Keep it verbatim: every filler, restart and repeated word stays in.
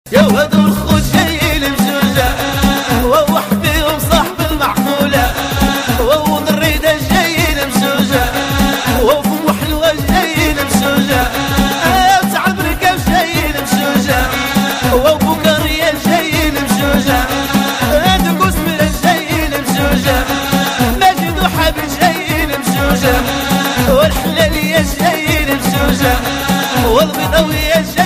يا ولد الخوت جايين بزوجة، ووحدي وصاحب المعقولة، وضريدة جايين بزوجة، وفم حلوة جايين بزوجة، وسعد بركب جايين بزوجة، وبوكرية جايين بزوجة، دقوس من جايين بزوجة، ماجد وحبيب جايين بزوجة، والحلالية جايين بزوجة، والبيضاوية